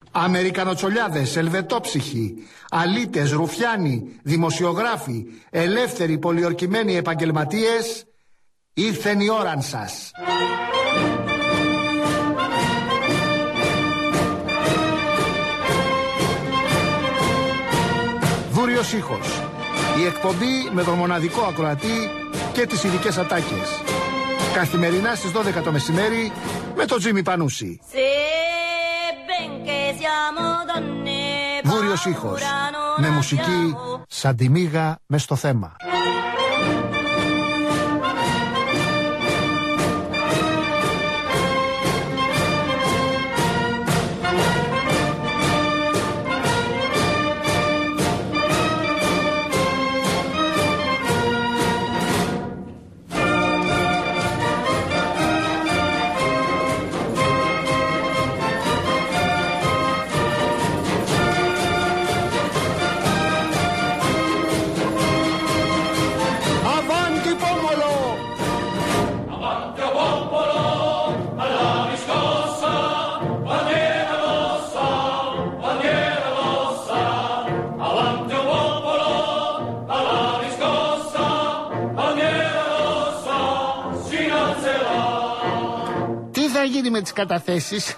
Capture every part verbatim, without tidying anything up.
Αμερικανοτσολιάδες, ελβετόψυχοι, αλήτες, ρουφιάνοι, δημοσιογράφοι, ελεύθεροι πολιορκημένοι επαγγελματίες, ήρθεν η ώραν σας. Δούριος ήχος. Η εκπομπή με τον μοναδικό ακροατή και τις ειδικές ατάκες. Καθημερινά στις δώδεκα το μεσημέρι με τον Τζίμι Πανούση. Δούριος ήχος. Με μουσική σαν τη μύγα μες στο θέμα. Με τις καταθέσεις.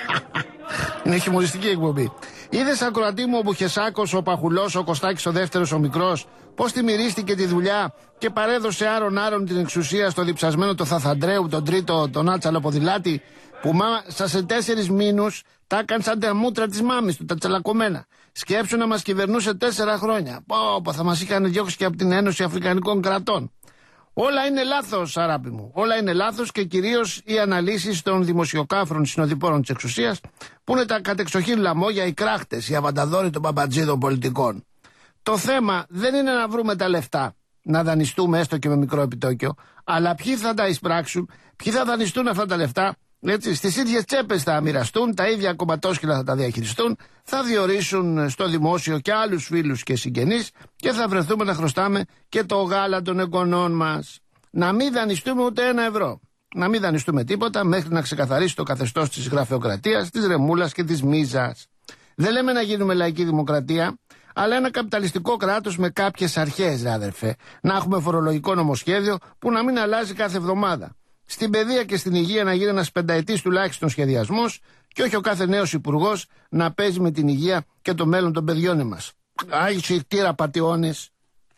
Είναι χιουμοριστική εκπομπή. Είδες, ακροατή μου, ο Μπουχεσάκος, ο Παχουλός, ο Κωστάκης ο δεύτερος, ο μικρός, πως τη μυρίστηκε τη δουλειά και παρέδωσε άρον άρον την εξουσία στο διψασμένο το Θαθαντρέου, τον τρίτο, τον άτσαλο ποδηλάτη, που μάσα σε τέσσερις μήνους τα έκανε σαν τα μούτρα της μάμης του, τα τσαλακωμένα. Σκέψου να μας κυβερνούσε τέσσερα χρόνια. Πω, πω, θα μας είχαν διώξει και από την Ένωση Αφρικανικών Κρατών. Όλα είναι λάθος, αράπη μου. Όλα είναι λάθος και κυρίως οι αναλύσεις των δημοσιοκάφρων συνοδοιπόρων της εξουσίας, που είναι τα κατεξοχήν λαμόγια, οι κράχτες, οι αβανταδόροι των παπατζίδων πολιτικών. Το θέμα δεν είναι να βρούμε τα λεφτά, να δανειστούμε έστω και με μικρό επιτόκιο, αλλά ποιοι θα τα εισπράξουν, ποιοι θα δανειστούν αυτά τα λεφτά, έτσι, στις ίδιες τσέπες θα μοιραστούν, τα ίδια κομματόσκυλα θα τα διαχειριστούν, θα διορίσουν στο δημόσιο και άλλους φίλους και συγγενείς και θα βρεθούμε να χρωστάμε και το γάλα των εγγονών μας. Να μην δανειστούμε ούτε ένα ευρώ. Να μην δανειστούμε τίποτα μέχρι να ξεκαθαρίσει το καθεστώς της γραφειοκρατίας, της ρεμούλας και της μίζας. Δεν λέμε να γίνουμε λαϊκή δημοκρατία, αλλά ένα καπιταλιστικό κράτος με κάποιες αρχές, ρε αδερφέ. Να έχουμε φορολογικό νομοσχέδιο που να μην αλλάζει κάθε εβδομάδα. Στην παιδεία και στην υγεία να γίνει ένας πενταετής τουλάχιστον σχεδιασμός και όχι ο κάθε νέος υπουργός να παίζει με την υγεία και το μέλλον των παιδιών μας. Άγιοι τύρα πατιώνες.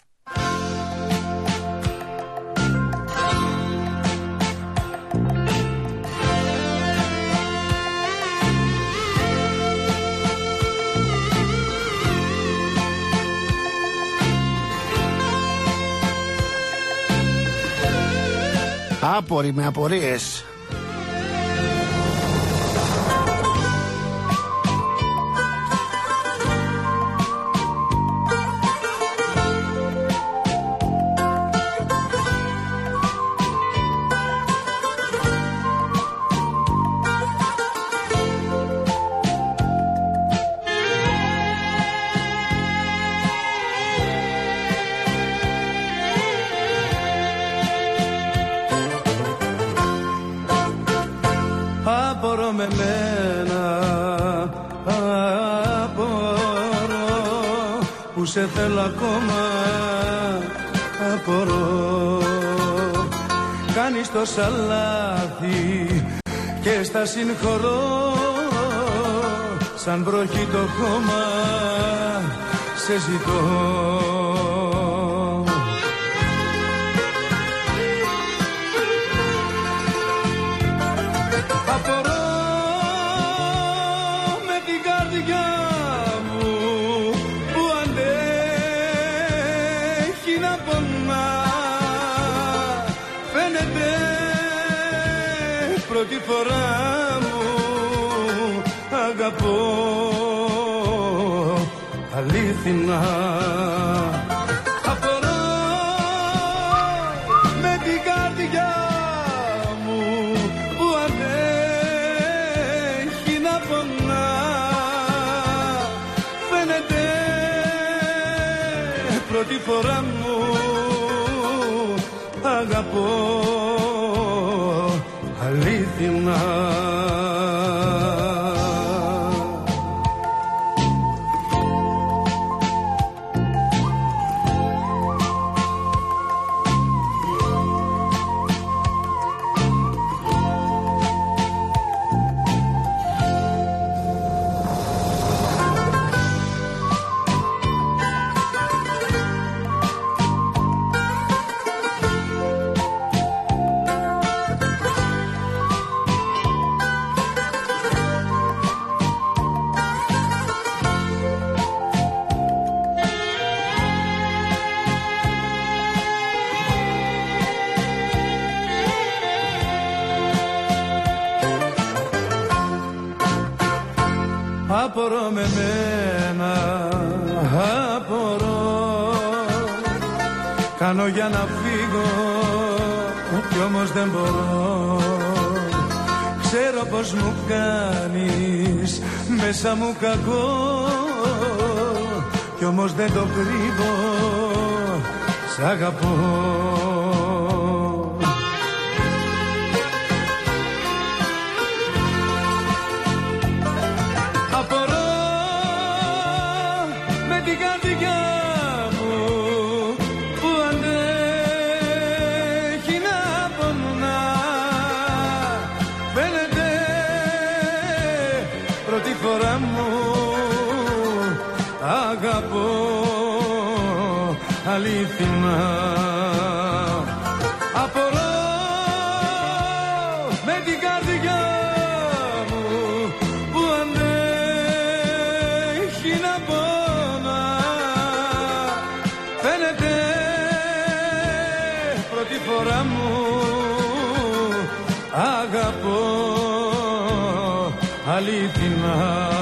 Άποροι με απορίες. Με μένα απορώ που σε θέλω ακόμα, απορώ. Κάνεις τόσα λάθη και στα συγχωρώ, σαν βροχή το χώμα σε ζητώ. Πρώτη φορά μου αγαπώ αλήθινα. Απορώ με την καρδιά μου που αντέχει να πονά. Φαίνεται πρώτη φορά μου αγαπώ αλήθινα. απορώ με μένα, απορώ. Κάνω για να φύγω κι όμως δεν μπορώ. Ξέρω πως μου κάνεις μέσα μου κακό κι όμως δεν το κρύβω, σ' αγαπώ. Απορώ με την καρδιά μου που αντέχει να πονά. Φαίνεται πρώτη φορά μου αγαπώ αληθινά. Απορώ με την καρδιά μου που αντέχει να πονά. Φαίνεται πρώτη φορά μου αγαπώ αληθινά.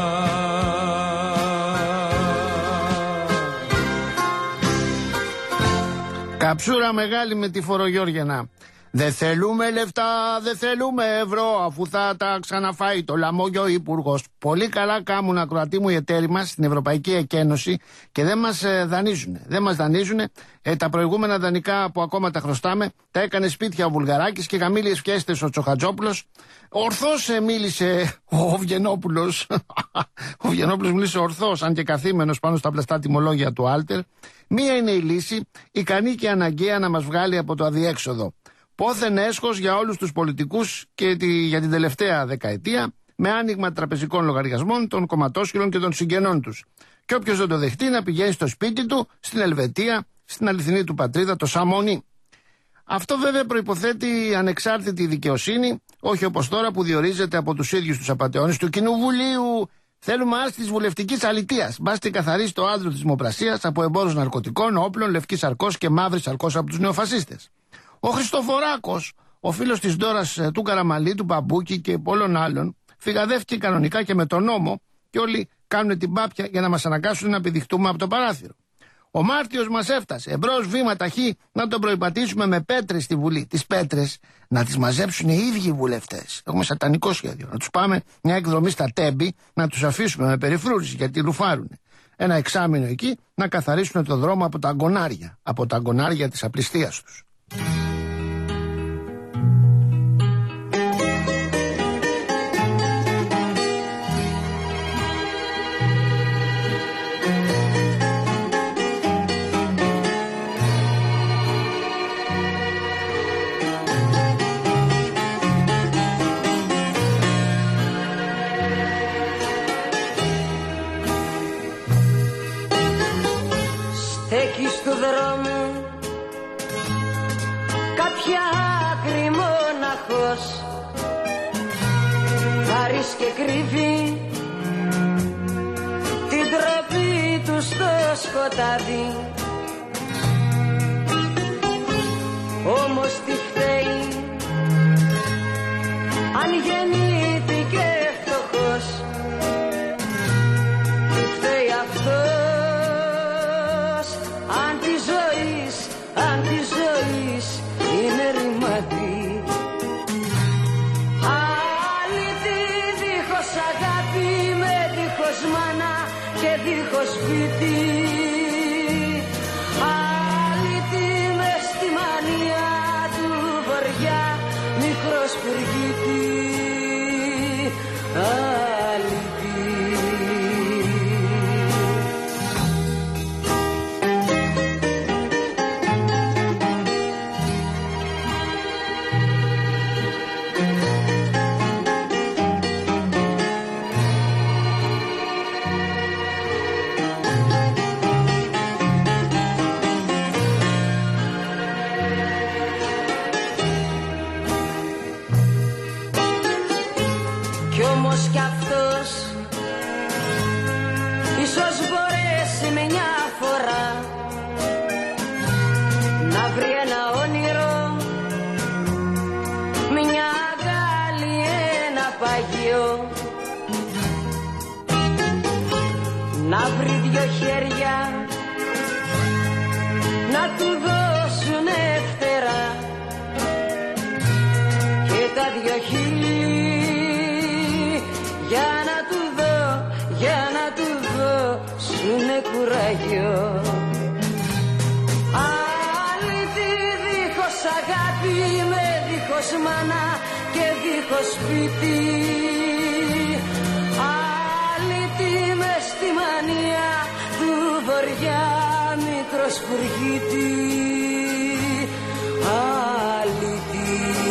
Καψούρα μεγάλη με τη Φορογιώργιανα. Δεν θέλουμε λεφτά, δεν θέλουμε ευρώ, αφού θα τα ξαναφάει το λαμόγιο υπουργός. Πολύ καλά κάμουν, ακροατοί μου, οι εταίροι μας στην Ευρωπαϊκή Ένωση και δεν μας ε, δανείζουν. Δεν μας δανείζουν. Ε, τα προηγούμενα δανεικά που ακόμα τα χρωστάμε τα έκανε σπίτια ο Βουλγαράκης και γαμήλιες φιέστες ο Τσοχατζόπουλος. Ορθώς ε, μίλησε ο Βγενόπουλος. Ο Βγενόπουλος μίλησε ορθώς, αν και καθήμενος πάνω στα πλαστά τιμολόγια του Άλτερ. Μία είναι η λύση, ικανή και αναγκαία να μας βγάλει από το αδιέξοδο. Πόθεν έσχος για όλους τους πολιτικούς και τη, για την τελευταία δεκαετία, με άνοιγμα τραπεζικών λογαριασμών των κομματόσχυρων και των συγγενών τους. Και όποιος δεν το δεχτεί να πηγαίνει στο σπίτι του, στην Ελβετία, στην αληθινή του πατρίδα, το Σαμονί. Αυτό βέβαια προϋποθέτει ανεξάρτητη δικαιοσύνη, όχι όπως τώρα που διορίζεται από τους ίδιους τους απατεώνες του Κοινοβουλίου. Θέλουμε άρση της βουλευτικής αλητείας. Μπάστε καθαρίσει το άδειο της δημοπρασίας από εμπόρους ναρκωτικών, όπλων, λευκή σαρκός και μαύρη σαρκός από τους νεοφασίστες. Ο Χριστοφοράκος, ο φίλος της Ντόρας του Καραμαλή, του Μπαμπούκη και πολλών άλλων, φυγαδεύτηκε κανονικά και με τον νόμο και όλοι κάνουν την πάπια για να μας αναγκάσουν να πηδηχτούμε από το παράθυρο. Ο Μάρτιος μας έφτασε. Εμπρός βήμα ταχύ να τον προϋπατήσουμε με πέτρες στη Βουλή. Τις πέτρες να τις μαζέψουν οι ίδιοι βουλευτές. Έχουμε σατανικό σχέδιο. Να τους πάμε μια εκδρομή στα Τέμπη, να τους αφήσουμε με περιφρούρηση γιατί ρουφάρουν. Ένα εξάμηνο εκεί να καθαρίσουν το δρόμο από τα αγκονάρια. Από τα αγκονάρια της απληστίας τους. Στέκεις του δρόμου κάποια άκρη μοναχός, βαρύς και κρύβει την τροπή του στο σκοτάδι. Όμως τι φταίει αν γεννήθηκε φτωχός, τι φταίει αυτός αν τη ζωής, αν τη ζωής είναι ρημάτι. Αλήτη δίχως αγάπη, με δίχως μάνα και δίχως σπίτι. Αλήτη μες στη μανία του βοριά, μικρός πυργίτη. Κι όμως κι αυτός ίσως μπορέσει μια φορά να βρει ένα όνειρο, μια αγκάλη, ένα παγιό. να βρει δυο χέρια να του δώσουνε φτερά και τα δυο χείλη για να του δω, για να του δώσουνε κουράγιο. Αλήτη δίχως αγάπη με δίχως μάνα και δίχως σπίτι, αλήτη μες στη μανία του βοριά μικρός φουργίτη, αλήτη.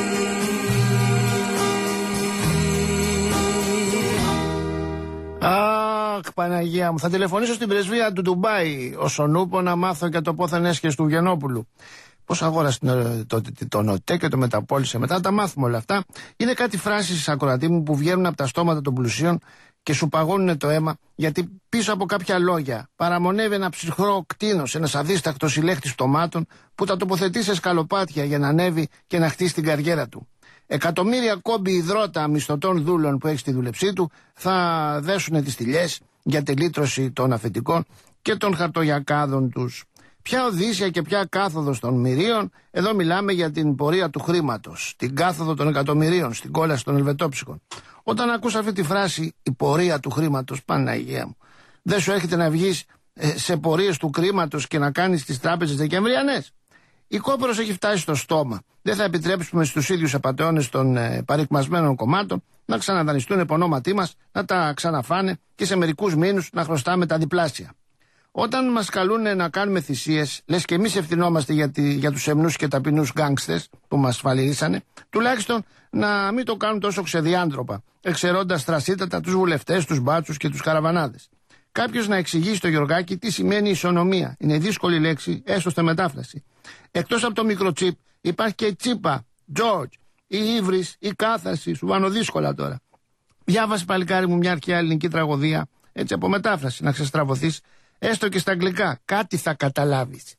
Αχ, Παναγία μου, θα τηλεφωνήσω στην πρεσβεία του Ντουμπάι όσον ούπο να μάθω και το πόθεν έσχες του Γενόπουλου. Πώς αγόρασε το, το, το ΝΟΤΕ και το μεταπόλησε μετά, τα μάθουμε όλα αυτά. Είναι κάτι φράσεις, ακροατή μου, που βγαίνουν από τα στόματα των πλουσίων και σου παγώνουν το αίμα, γιατί πίσω από κάποια λόγια παραμονεύει ένα ψυχρό κτήνος, ένας αδίστακτος συλλέκτης πτωμάτων που τα τοποθετεί σε σκαλοπάτια για να ανέβει και να χτίσει την καριέρα του. Εκατομμύρια κόμπι υδρότα μισθωτών δούλων που έχει στη δούλεψή του θα δέσουν τις τηλιές για τη λύτρωση των αφεντικών και των χαρτογιακάδων τους. Ποια οδύσσια και ποια κάθοδος των μυρίων, εδώ μιλάμε για την πορεία του χρήματος, την κάθοδο των εκατομμυρίων, στην κόλαση των ελβετόψυχων. Όταν ακούς αυτή τη φράση, η πορεία του χρήματος, Παναγία μου, δεν σου έρχεται να βγεις ε, σε πορείες του χρήματος και να κάνεις τις τράπεζες δεκεμβριανές? Η κόπερος έχει φτάσει στο στόμα. Δεν θα επιτρέψουμε στους ίδιους απατεώνες των ε, παρικμασμένων κομμάτων να ξαναδανιστούν επ' ονόματί μας, να τα ξαναφάνε και σε μερικούς μήνους να χρωστάμε τα διπλάσια. Όταν μας καλούν να κάνουμε θυσίες, λες και εμείς ευθυνόμαστε για, τη, για τους σεμνούς και ταπεινούς γκάνγκστες που μας σφαλιρίσανε, τουλάχιστον να μην το κάνουν τόσο ξεδιάντροπα, εξαιρώντας τρασίτατα τους βουλευτές, τους μπάτσους και τους καραβανάδες. Κάποιος να εξηγήσει στο Γιωργάκη τι σημαίνει ισονομία. Είναι δύσκολη λέξη, έστω στη μετάφραση. Εκτός από το μικροτσίπ, υπάρχει και η τσίπα, George, η ύβρις, η κάθαρση, σου βάνω δύσκολα τώρα. Διάβασε, παλικάρι μου, μια αρχαία ελληνική τραγωδία, έτσι από μετάφραση, να ξεστραβωθείς. Έστω και στα αγγλικά, κάτι θα καταλάβεις.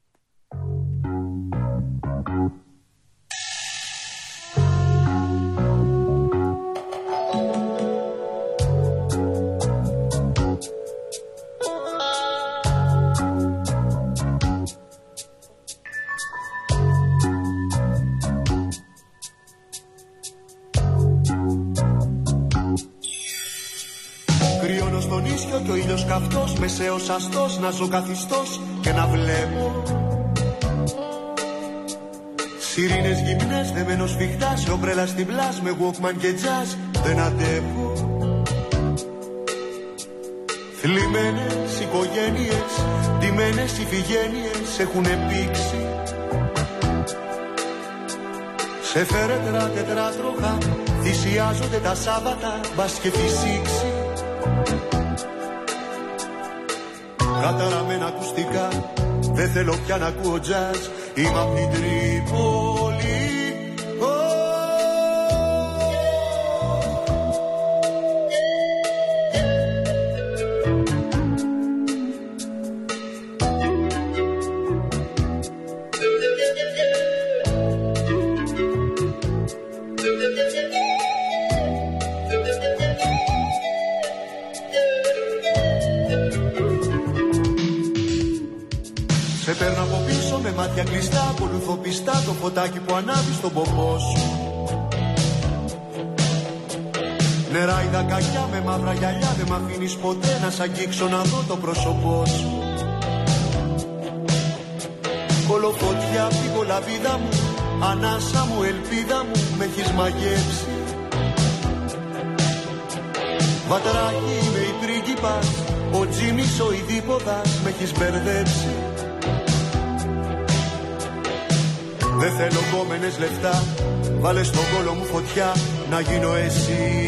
Κρυώνω στον ίσιο και ο ήλιος καυτός, μεσαίος αστός, να ζω καθιστός και να βλέπω σιρήνες γυμνές, δεμένος σφιχτά σε ομπρέλα στην πλάς, με Walkman και jazz δεν αντέχω. Θλιμμένες οικογένειες, ντυμένες ηφηγένειες έχουνε πήξει σε φέρετρα τετράτροχα, θυσιάζονται τα Σάββατα, μπας και φυσήξει. Καταραμένα ακουστικά, δεν θέλω πια να ακούω jazz, είμαι απ' την Τρίπολη. Σε παίρνω από πίσω με μάτια κλειστά, ακολουθώ πιστά το φωτάκι που ανάβει στον ποπό σου. Νεράιδα κακιά με μαύρα γυαλιά, δεν μ' αφήνεις ποτέ να σ' αγγίξω να δω το πρόσωπό σου. Κολοφωτιά απ' την κολαπίδα μου, ανάσα μου, ελπίδα μου, με έχεις μαγεύσει. Βατράκι είμαι η πρίγκιπας, ο Τζίμις ο ειδίποδας, με έχεις μπερδέψει. Δεν θέλω κόμενες λεφτά, βάλε στον κόλο μου φωτιά, να γίνω εσύ.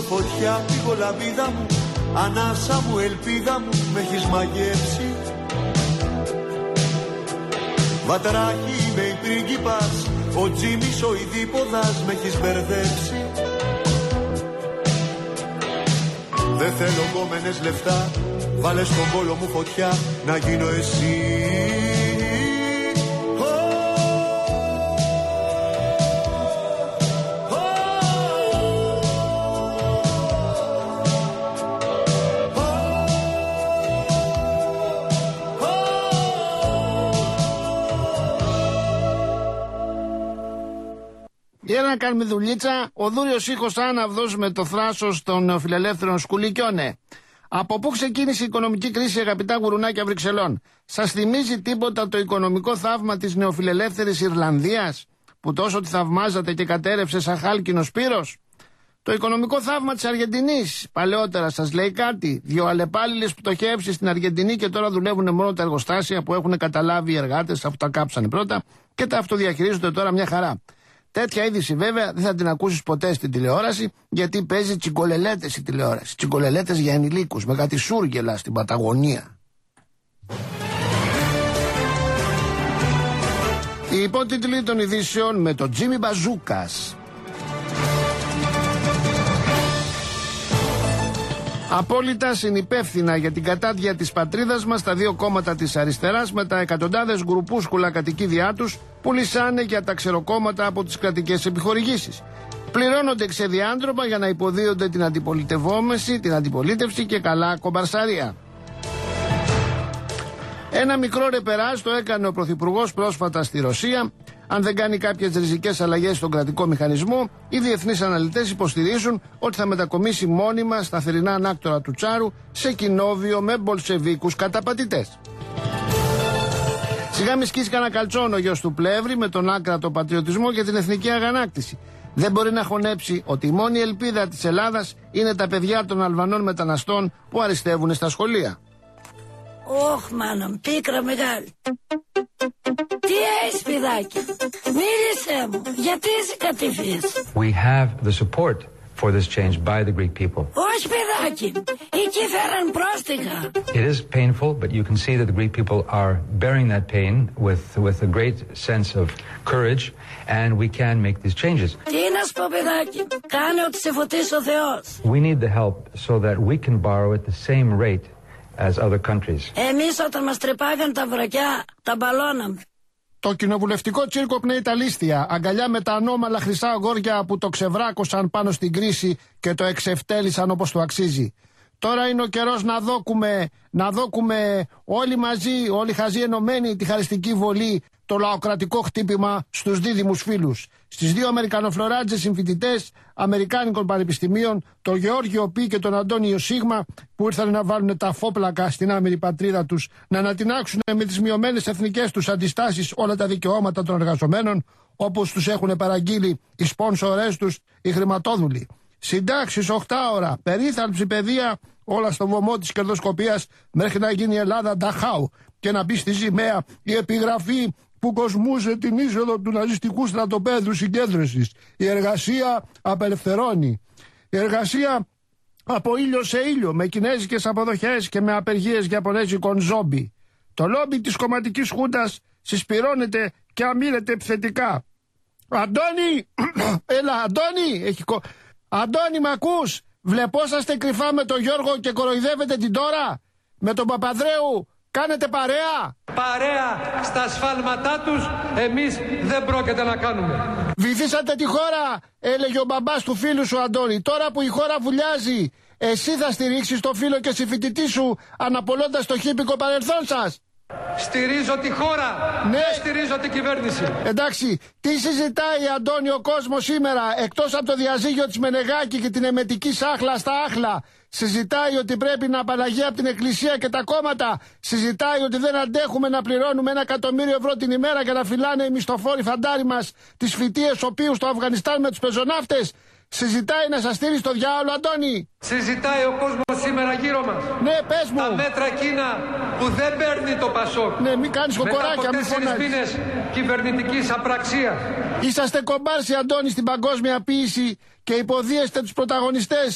φωτιά, πήγω λαβίδα μου, ανάσα μου, ελπίδα μου, με έχεις μαγεύσει. Βατράχη είμαι η πρίγκιπας, ο Τζίμις ο ειδίποδας, με έχεις μπερδέψει. Δεν θέλω κόμενες λεφτά, βάλε στον κόλο μου φωτιά, να γίνω εσύ. Για να κάνουμε δουλίτσα, ο δούριος ήχος άναυδος με το θράσος των νεοφιλελεύθερων σκουλικιώνε. Από πού ξεκίνησε η οικονομική κρίση, αγαπητά γουρουνάκια Βρυξελών? Σας θυμίζει τίποτα το οικονομικό θαύμα της νεοφιλελεύθερης Ιρλανδίας, που τόσο τη θαυμάζατε και κατέρευσε σαν χάλκινος πύρος? Το οικονομικό θαύμα της Αργεντινής, παλαιότερα σας λέει κάτι? Δύο αλλεπάλληλες πτωχεύσεις στην Αργεντινή και τώρα δουλεύουν μόνο τα εργοστάσια που έχουν καταλάβει οι εργάτες, αφού τα κάψανε πρώτα, και τα αυτοδιαχειρίζονται τώρα μια χαρά. Τέτοια είδηση βέβαια δεν θα την ακούσεις ποτέ στην τηλεόραση, γιατί παίζει τσιγκολελέτες η τηλεόραση. Τσιγκολελέτες για ενηλίκους, με κάτι σούργελα στην Παταγωνία. Οι υπότιτλοι των ειδήσεων με τον Τζίμι Μπαζούκας. Απόλυτα συνυπεύθυνα για την κατάδια της πατρίδας μας τα δύο κόμματα της αριστεράς, με τα εκατοντάδες γκρουπούσκουλα κατοικίδια τους που λυσάνε για τα ξεροκόμματα από τις κρατικές επιχορηγήσεις. Πληρώνονται ξεδιάντροπα για να υποδίονται την αντιπολιτευόμεση, την αντιπολίτευση και καλά κομπαρσαρία. Ένα μικρό ρεπεράζ το έκανε ο Πρωθυπουργός πρόσφατα στη Ρωσία. Αν δεν κάνει κάποιες ριζικές αλλαγές στον κρατικό μηχανισμό, οι διεθνείς αναλυτές υποστηρίζουν ότι θα μετακομίσει μόνιμα στα θερινά ανάκτορα του Τσάρου σε κοινόβιο με μπολσεβίκους καταπατητές. Σιγά μη σκίσει κανένα καλτσόν ο γιος του Πλεύρη με τον άκρατο πατριωτισμό και την εθνική αγανάκτηση. Δεν μπορεί να χωνέψει ότι η μόνη ελπίδα της Ελλάδας είναι τα παιδιά των Αλβανών μεταναστών που αριστεύουν στα σχολεία. Ωχ, μάνα, πίκρα μεγάλη. Τι έχεις, παιδάκι? Μίλησέ μου, γιατί είσαι κατηφής? We have the support for this change by the Greek people. Όχι, παιδάκι, εκεί φέραν πρόστιχα. It is painful, but you can see that the Greek people are bearing that pain with, with a great sense of courage, and we can make these changes. Τι να σου πω, παιδάκι, κάνε ό,τι σε φωτίσει ο Θεός. We need the help so that we can borrow at the same rate as other countries. Εμείς όταν μας τρεπάγαν τα βρακιά, τα μπαλώναμε. Το κοινοβουλευτικό τσίρκο πνέει τα λίστια, αγκαλιά με τα ανώμαλα χρυσά αγόρια που το ξεβράκωσαν πάνω στην κρίση και το εξευτέλισαν όπως το αξίζει. Τώρα είναι ο καιρός να δόκουμε, να δόκουμε όλοι μαζί, όλοι χαζοί ενωμένοι, τη χαριστική βολή, το λαοκρατικό χτύπημα στους δίδυμους φίλους. Στις δύο Αμερικανοφλωράτζες συμφοιτητές Αμερικάνικων πανεπιστημίων, τον Γεώργιο Πι και τον Αντώνιο Σίγμα, που ήρθαν να βάλουν τα φόπλακα στην άμερη πατρίδα τους, να ανατινάξουν με τις μειωμένες εθνικές τους αντιστάσεις όλα τα δικαιώματα των εργαζομένων, όπως τους έχουν παραγγείλει οι σπόνσορες τους, οι χρηματόδουλοι. Συντάξεις οκτώ ώρα, περίθαλψη, παιδεία, όλα στο βωμό της κερδοσκοπίας, μέχρι να γίνει η Ελλάδα Νταχάου και να μπει στη σημαία η επιγραφή που κοσμούσε την είσοδο του ναζιστικού στρατοπέδου συγκέντρωσης. Η εργασία απελευθερώνει. Η εργασία από ήλιο σε ήλιο, με κινέζικες αποδοχές και με απεργίες γιαπωνέζικων ζόμπι. Το λόμπι της κομματικής χούντας συσπυρώνεται και αμήνεται επιθετικά. Αντώνη, έλα Αντώνη, έχει κο... Αντώνη, μ' ακούς? Βλεπόσαστε κρυφά με τον Γιώργο και κοροϊδεύετε την τώρα? Με τον Παπαδρέου κάνετε παρέα? Παρέα στα σφάλματά τους εμείς δεν πρόκειται να κάνουμε. Βυθίσατε τη χώρα, έλεγε ο μπαμπάς του φίλου σου Αντώνη. Τώρα που η χώρα βουλιάζει, εσύ θα στηρίξεις το φίλο και συμφοιτητή σου αναπολώντας το χύπικο παρελθόν σας? Στηρίζω τη χώρα, ναι. Δεν στηρίζω την κυβέρνηση. Εντάξει, τι συζητάει Αντώνη ο κόσμος σήμερα, εκτός από το διαζύγιο της Μενεγάκη και την εμετική σάχλα στα άχλα? Συζητάει ότι πρέπει να απαλλαγεί από την εκκλησία και τα κόμματα. Συζητάει ότι δεν αντέχουμε να πληρώνουμε ένα εκατομμύριο ευρώ την ημέρα για να φυλάνε οι μισθοφόροι φαντάροι μας τις φοιτίες οποίου στο Αφγανιστάν με τους πεζοναύτες. Συζητάει να σας στείλει στο διάολο, Αντώνη. Συζητάει ο κόσμος σήμερα γύρω μας. Ναι, πες μου. Τα μέτρα εκείνα που δεν παίρνει το Πασόκ. Ναι, μην κάνεις κοκοράκια, μην φωνάζεις. Μετά από τέσσερις μήνες κυβερνητικής απραξίας. Είσαστε κομπάρσι, Αντώνη, στην παγκόσμια ποίηση και υποδίεστε τους πρωταγωνιστές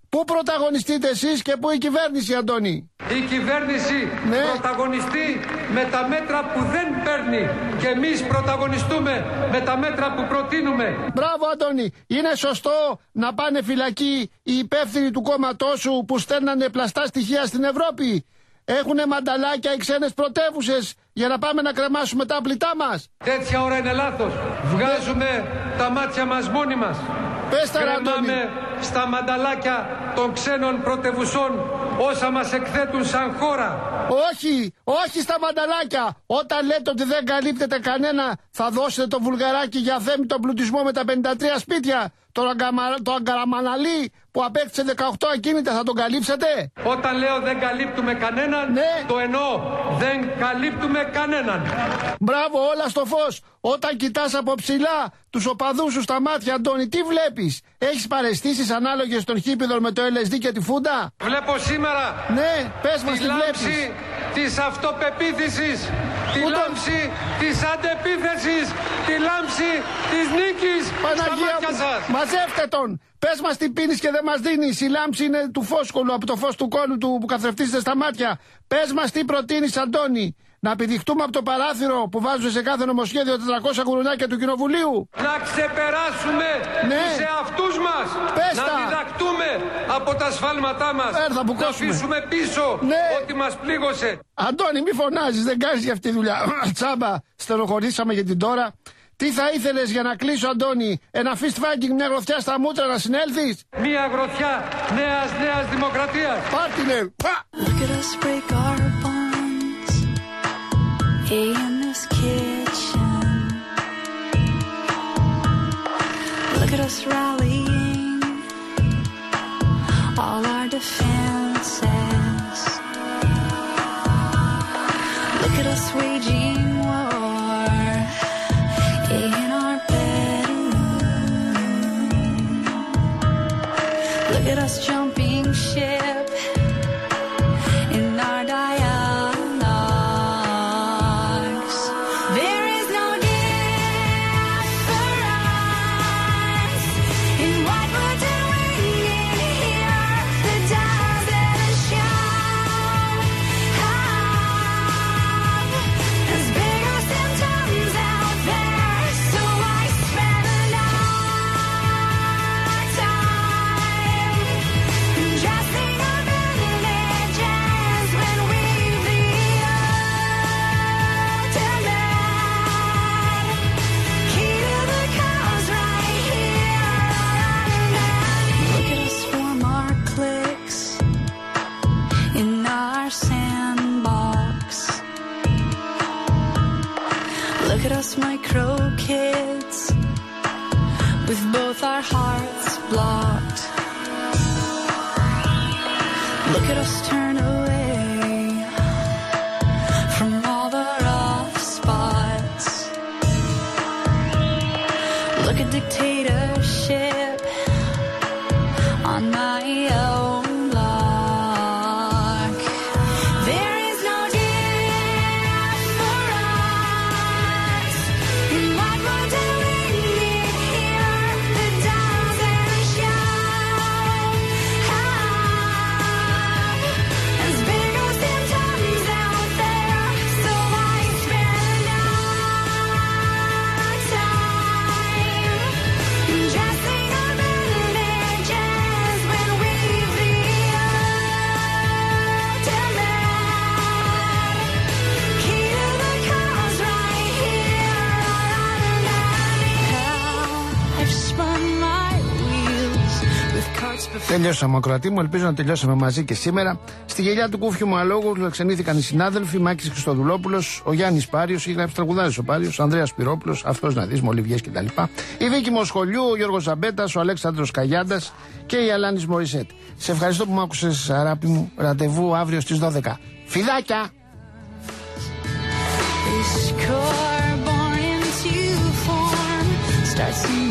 Πού πρωταγωνιστείτε εσείς και πού η κυβέρνηση, Αντώνη? Η κυβέρνηση ναι. πρωταγωνιστεί με τα μέτρα που δεν παίρνει και εμείς πρωταγωνιστούμε με τα μέτρα που προτείνουμε. Μπράβο, Αντώνη. Είναι σωστό να πάνε φυλακή οι υπεύθυνοι του κόμματός σου που στέλνανε πλαστά στοιχεία στην Ευρώπη? Έχουνε μανταλάκια οι ξένες πρωτεύουσες για να πάμε να κρεμάσουμε τα πλητά μας? Τέτοια ώρα είναι λάθος. Βγάζουμε τα μάτια μας μόνοι μας. Πες τα, κρεμάμε στα μανταλάκια των ξένων πρωτευουσών όσα μας εκθέτουν σαν χώρα. Όχι, όχι στα μανταλάκια. Όταν λέτε ότι δεν καλύπτεται κανένα, θα δώσετε το βουλγαράκι για θέμητο πλουτισμό με τα πενήντα τρία σπίτια? Το, αγκαμα, το αγκαραμαναλί που απέκτησε δεκαοκτώ ακίνητα, θα τον καλύψετε? Όταν λέω δεν καλύπτουμε κανέναν, ναι. το εννοώ. Δεν καλύπτουμε κανέναν. Μπράβο, όλα στο φως. Όταν κοιτάς από ψηλά τους οπαδούς σου στα μάτια, Αντώνη, τι βλέπεις? Έχεις παραισθήσεις ανάλογες των χίπιδων με το ελ ες ντι και τη φούντα? Βλέπω σήμερα ναι, πες μας τη τι λάμψη βλέπεις. της αυτοπεποίθησης, τη Ούτε... λάμψη της αντεπίθεσης, τη λάμψη της νίκης. Παναγία στα μάτια σας. Μαζεύτε τον. Πες μας τι πίνεις και δεν μας δίνεις. Η λάμψη είναι του φόσκολου, από το φως του κόλου του που καθρεφτίζεται στα μάτια. Πες μας τι προτείνεις, Αντώνη. Να επιδειχτούμε από το παράθυρο που βάζουν σε κάθε νομοσχέδιο τετρακόσια κουρουνάκια του Κοινοβουλίου? Να ξεπεράσουμε ναι. τους εαυτούς μας. Πες να τα. διδακτούμε από τα σφάλματά μας. Έρθα, να αφήσουμε πίσω ναι. ό,τι μας πλήγωσε. Αντώνη, μη φωνάζεις, δεν κάνεις για αυτή τη δουλειά. Τσάμπα, στεροχωρήσαμε για την τώρα. Τι θα ήθελες για να κλείσω, Αντώνη? Ένα fist fighting, μια γροθιά στα μούτρα να συνέλθεις? Μια γροθιά νέας νέας δημοκρατίας. Πάρτινε. Look at us break our bonds in this kitchen. Look at us rallying all our defenses. Look at us waging war in our bedroom. Look at us jumping ship in our dialogues. There is no difference in what we're doing in here that doesn't show up as bigger symptoms out there. So I spend our time dressing our bandages when we bleed ultimate. Key to the cause right here. Look at us form our cliques in our sandbox. Look at us micro kids with both our hearts blocked. Look at us turn away from all the rough spots. Look at dictatorship on my own block. There is no difference in what we're doing in here that doesn't show up as bigger symptoms out there. So I spend our time dressing our bandages when we bleed ultimate. Key to the cause right here. I've spun my wheels with carts before. Τελειώσαμε, ακροατή μου. Ελπίζω να τελειώσαμε μαζί και σήμερα. Στη γελιά του Κούφιου μου αλόγου ξενήθηκαν οι συνάδελφοι Μάκης Χριστοδουλόπουλος, ο Γιάννης Πάριος, είχε γράψει τραγουδάρες ο Πάριος, ο Ανδρέας Πυρόπουλος, αυτός να δεις, Μολυβιές κτλ. Η Βίκη Μοσχολιού, ο Γιώργος Ζαμπέτας, ο Αλέξανδρος Καγιάντας και η Αλάνης Μωρισέτ. Σε ευχαριστώ που μ' άκουσες, αγάπη μου. Ραντεβού αύριο στις δώδεκα. Φιδάκια! This core born into form starts to